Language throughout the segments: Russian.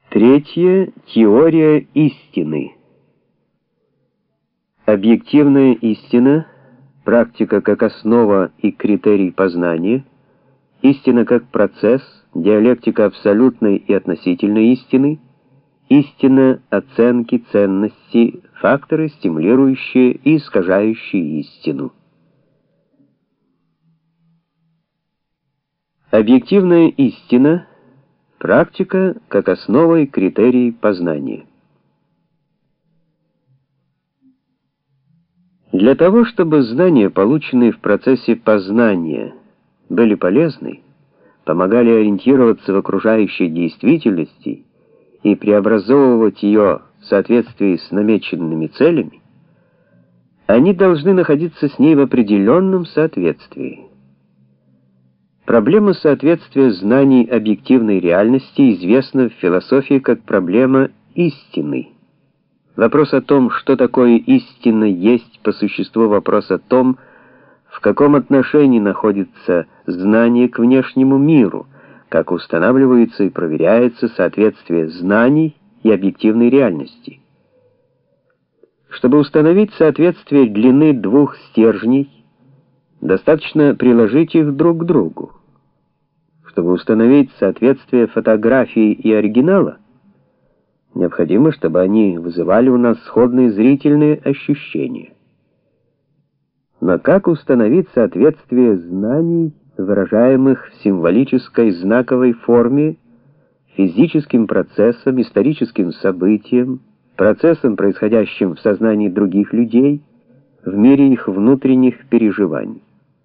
Третье. Теория истины. Объективная истина, практика как основа и критерий познания, истина как процесс, диалектика абсолютной и относительной истины, истина оценки ценности, факторы, стимулирующие и искажающие истину. Объективная истина, практика как основа и критерий познания. Для того, чтобы знания, полученные в процессе познания, были полезны, помогали ориентироваться в окружающей действительности и преобразовывать ее в соответствии с намеченными целями, они должны находиться с ней в определенном соответствии. Проблема соответствия знаний объективной реальности известна в философии как проблема истины. Вопрос о том, что такое истина, есть по существу вопрос о том, в каком отношении находится знание к внешнему миру, как устанавливается и проверяется соответствие знаний и объективной реальности. Чтобы установить соответствие длины двух стержней, достаточно приложить их друг к другу. Чтобы установить соответствие фотографии и оригинала, необходимо, чтобы они вызывали у нас сходные зрительные ощущения. Но как установить соответствие знаний, выражаемых в символической знаковой форме, физическим процессам, историческим событиям, процессам, происходящим в сознании других людей, в мире их внутренних переживаний?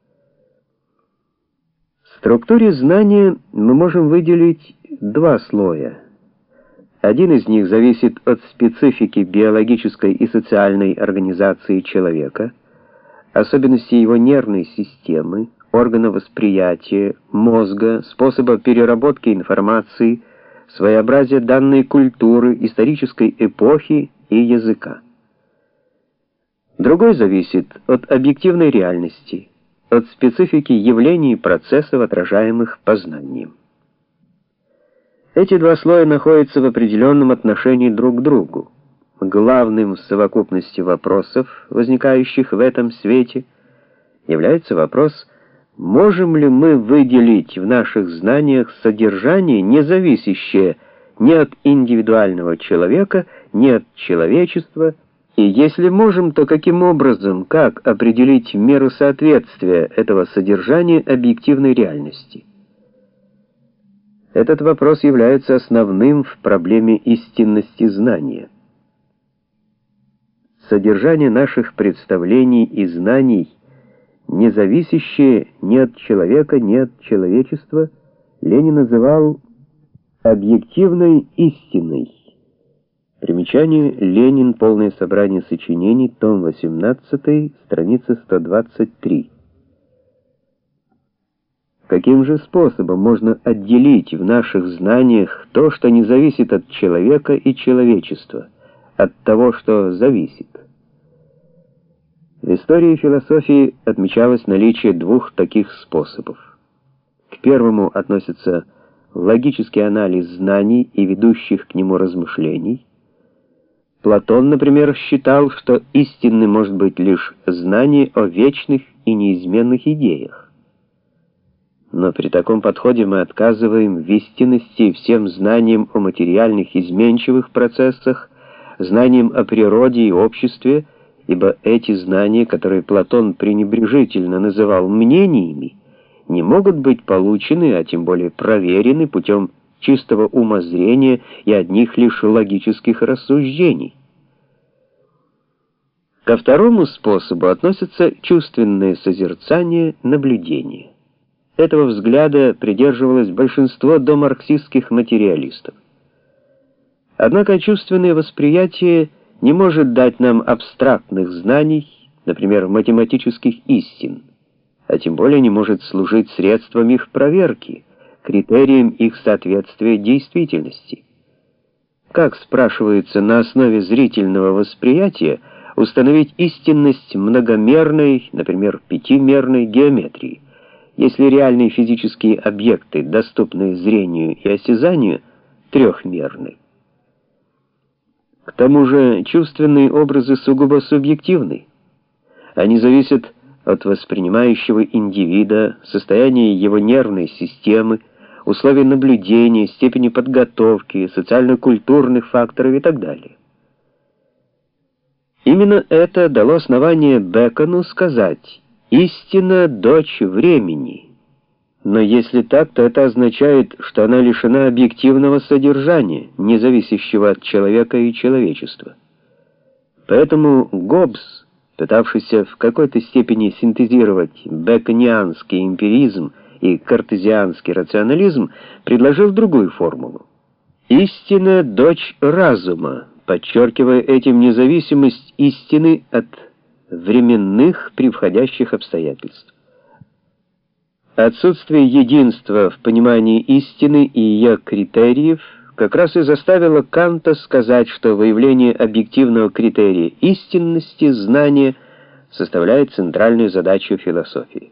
В структуре знания мы можем выделить два слоя. Один из них зависит от специфики биологической и социальной организации человека, особенностей его нервной системы, органов восприятия, мозга, способа переработки информации, своеобразия данной культуры, исторической эпохи и языка. Другой зависит от объективной реальности, от специфики явлений и процессов, отражаемых познанием. Эти два слоя находятся в определенном отношении друг к другу. Главным в совокупности вопросов, возникающих в этом свете, является вопрос, можем ли мы выделить в наших знаниях содержание, не зависящее ни от индивидуального человека, ни от человечества, и если можем, то каким образом, как определить меру соответствия этого содержания объективной реальности? Этот вопрос является основным в проблеме истинности знания. Содержание наших представлений и знаний, не зависящее ни от человека, ни от человечества, Ленин называл объективной истиной. Примечание: Ленин. Полное собрание сочинений. Том 18. Страница 123. Каким же способом можно отделить в наших знаниях то, что не зависит от человека и человечества, от того, что зависит? В истории философии отмечалось наличие двух таких способов. К первому относится логический анализ знаний и ведущих к нему размышлений. Платон, например, считал, что истинным может быть лишь знание о вечных и неизменных идеях. Но при таком подходе мы отказываем в истинности всем знаниям о материальных изменчивых процессах, знаниям о природе и обществе, ибо эти знания, которые Платон пренебрежительно называл мнениями, не могут быть получены, а тем более проверены путем чистого умозрения и одних лишь логических рассуждений. Ко второму способу относятся чувственное созерцание, наблюдение. Этого взгляда придерживалось большинство домарксистских материалистов. Однако чувственное восприятие не может дать нам абстрактных знаний, например, математических истин, а тем более не может служить средством их проверки, критерием их соответствия действительности. Как, спрашивается, на основе зрительного восприятия установить истинность многомерной, например, пятимерной геометрии, если реальные физические объекты, доступные зрению и осязанию, трехмерны? К тому же чувственные образы сугубо субъективны. Они зависят от воспринимающего индивида, состояния его нервной системы, условий наблюдения, степени подготовки, социально-культурных факторов и так далее. Именно это дало основание Бэкону сказать: «Истина — дочь времени». Но если так, то это означает, что она лишена объективного содержания, не зависящего от человека и человечества. Поэтому Гоббс, пытавшийся в какой-то степени синтезировать бэконианский эмпиризм и картезианский рационализм, предложил другую формулу: «Истина — дочь разума», подчеркивая этим независимость истины от временных превходящих обстоятельств. Отсутствие единства в понимании истины и ее критериев как раз и заставило Канта сказать, что выявление объективного критерия истинности знания составляет центральную задачу философии.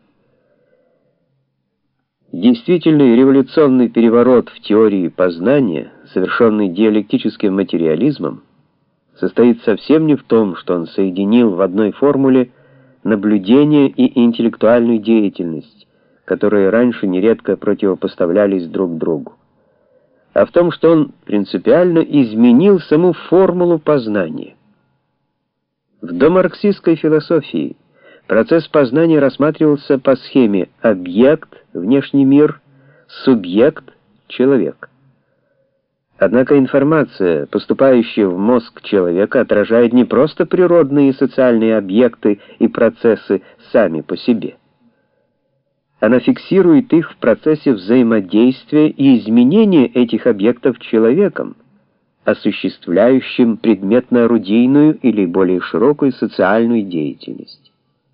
Действительный революционный переворот в теории познания, совершенный диалектическим материализмом, состоит совсем не в том, что он соединил в одной формуле наблюдение и интеллектуальную деятельность, которые раньше нередко противопоставлялись друг другу, а в том, что он принципиально изменил саму формулу познания. В домарксистской философии процесс познания рассматривался по схеме объект, внешний мир, субъект, человек. Однако информация, поступающая в мозг человека, отражает не просто природные и социальные объекты и процессы сами по себе. Она фиксирует их в процессе взаимодействия и изменения этих объектов человеком, осуществляющим предметно-орудийную или более широкую социальную деятельность.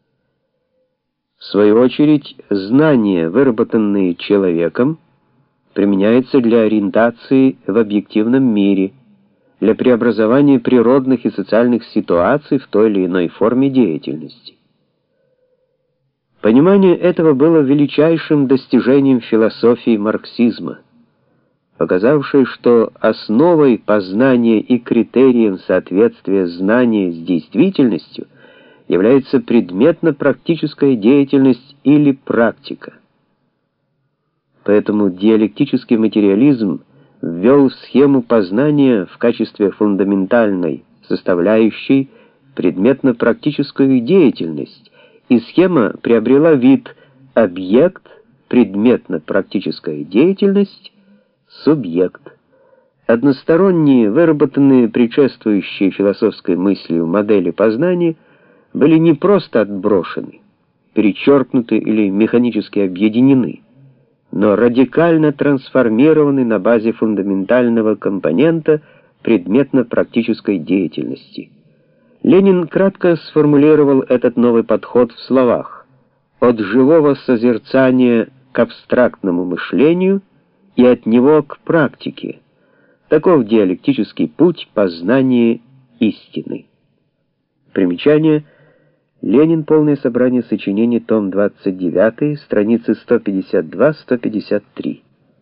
В свою очередь, знания, выработанные человеком, применяются для ориентации в объективном мире, для преобразования природных и социальных ситуаций в той или иной форме деятельности. Понимание этого было величайшим достижением философии марксизма, показавшей, что основой познания и критерием соответствия знания с действительностью является предметно-практическая деятельность или практика. Поэтому диалектический материализм ввел в схему познания в качестве фундаментальной составляющей предметно-практическую деятельность, и схема приобрела вид объект, предметно-практическая деятельность, субъект. Односторонние, выработанные предшествующей философской мыслью модели познания были не просто отброшены, перечеркнуты или механически объединены, но радикально трансформированы на базе фундаментального компонента предметно-практической деятельности. Ленин кратко сформулировал этот новый подход в словах: «От живого созерцания к абстрактному мышлению и от него к практике. Таков диалектический путь познания истины». Примечание: Ленин. Полное собрание сочинений, том 29, страницы 152-153.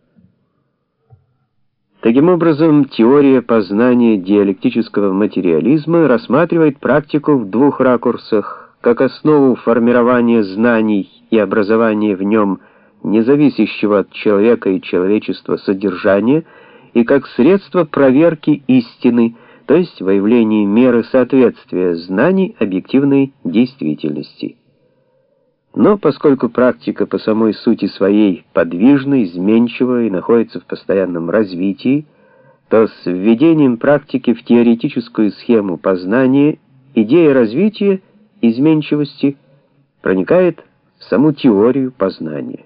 Таким образом, теория познания диалектического материализма рассматривает практику в двух ракурсах: как основу формирования знаний и образования в нем независящего от человека и человечества содержания, и как средство проверки истины, то есть выявление меры соответствия знаний объективной действительности. Но поскольку практика по самой сути своей подвижна, изменчива и находится в постоянном развитии, то с введением практики в теоретическую схему познания идея развития изменчивости проникает в саму теорию познания.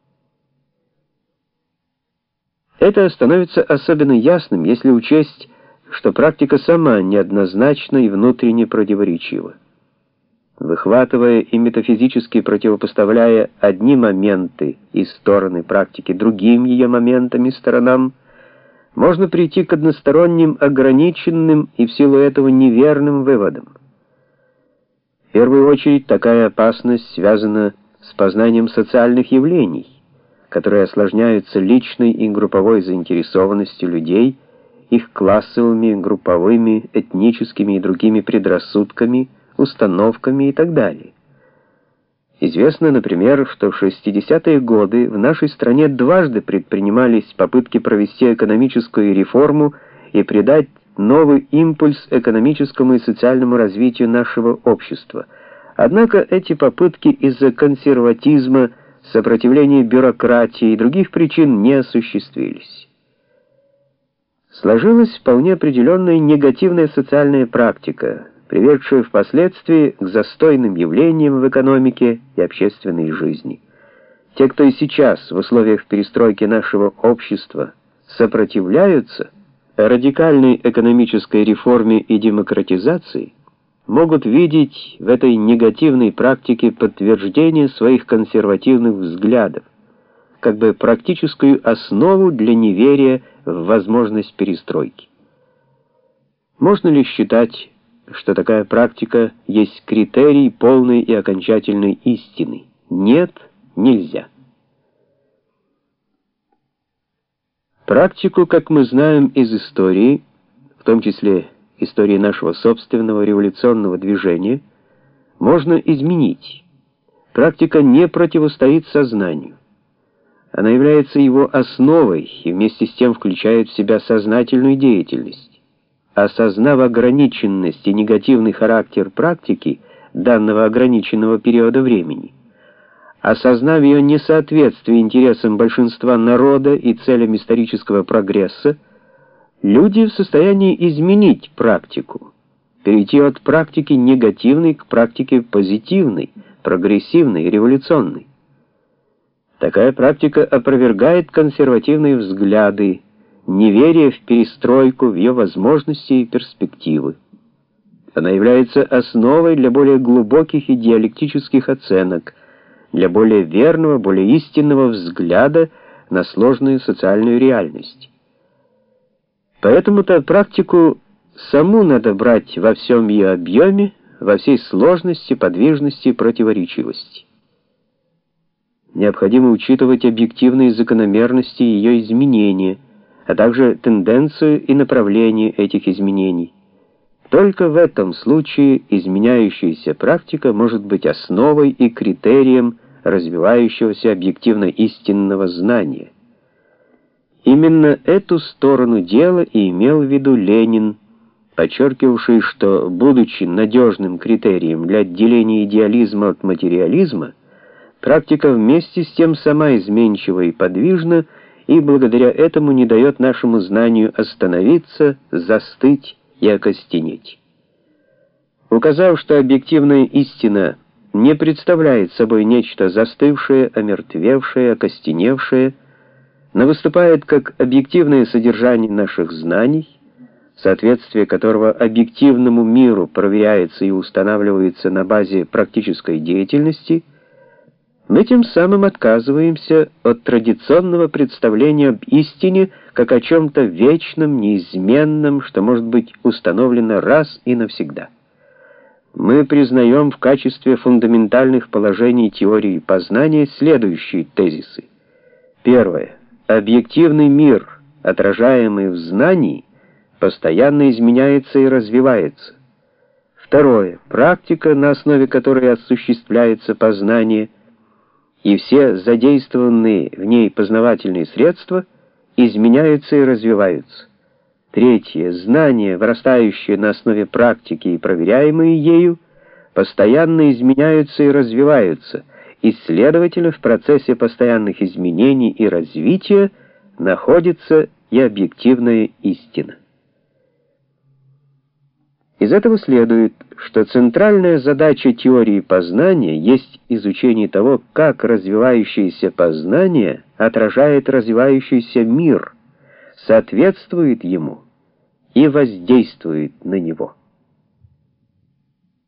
Это становится особенно ясным, если учесть, что практика сама неоднозначна и внутренне противоречива. Выхватывая и метафизически противопоставляя одни моменты и стороны практики другим ее моментам и сторонам, можно прийти к односторонним, ограниченным и в силу этого неверным выводам. В первую очередь такая опасность связана с познанием социальных явлений, которые осложняются личной и групповой заинтересованностью людей их классовыми, групповыми, этническими и другими предрассудками, установками и так далее. Известно, например, что в 60-е годы в нашей стране дважды предпринимались попытки провести экономическую реформу и придать новый импульс экономическому и социальному развитию нашего общества. Однако эти попытки из-за консерватизма, сопротивления бюрократии и других причин не осуществились. Сложилась вполне определенная негативная социальная практика, приведшую впоследствии к застойным явлениям в экономике и общественной жизни. Те, кто и сейчас в условиях перестройки нашего общества сопротивляются радикальной экономической реформе и демократизации, могут видеть в этой негативной практике подтверждение своих консервативных взглядов, как бы практическую основу для неверия в возможность перестройки. Можно ли считать, что такая практика есть критерий полной и окончательной истины? Нет, нельзя. Практику, как мы знаем из истории, в том числе истории нашего собственного революционного движения, можно изменить. Практика не противостоит сознанию. Она является его основой и вместе с тем включает в себя сознательную деятельность. Осознав ограниченность и негативный характер практики данного ограниченного периода времени, осознав ее несоответствие интересам большинства народа и целям исторического прогресса, люди в состоянии изменить практику, перейти от практики негативной к практике позитивной, прогрессивной, революционной. Такая практика опровергает консервативные взгляды, неверие в перестройку, в ее возможности и перспективы. Она является основой для более глубоких и диалектических оценок, для более верного, более истинного взгляда на сложную социальную реальность. Поэтому-то практику саму надо брать во всем ее объеме, во всей сложности, подвижности и противоречивости. Необходимо учитывать объективные закономерности ее изменения, а также тенденцию и направление этих изменений. Только в этом случае изменяющаяся практика может быть основой и критерием развивающегося объективно-истинного знания. Именно эту сторону дела и имел в виду Ленин, подчеркивавший, что, будучи надежным критерием для отделения идеализма от материализма, практика вместе с тем сама изменчива и подвижна, и благодаря этому не дает нашему знанию остановиться, застыть и окостенеть. Указав, что объективная истина не представляет собой нечто застывшее, омертвевшее, окостеневшее, но выступает как объективное содержание наших знаний, соответствие которого объективному миру проверяется и устанавливается на базе практической деятельности, мы тем самым отказываемся от традиционного представления об истине как о чем-то вечном, неизменном, что может быть установлено раз и навсегда. Мы признаем в качестве фундаментальных положений теории познания следующие тезисы. Первое. Объективный мир, отражаемый в знании, постоянно изменяется и развивается. Второе. Практика, на основе которой осуществляется познание, и все задействованные в ней познавательные средства изменяются и развиваются. Третье. Знания, вырастающие на основе практики и проверяемые ею, постоянно изменяются и развиваются, и, следовательно, в процессе постоянных изменений и развития находится и объективная истина. Из этого следует, что центральная задача теории познания есть изучение того, как развивающееся познание отражает развивающийся мир, соответствует ему и воздействует на него.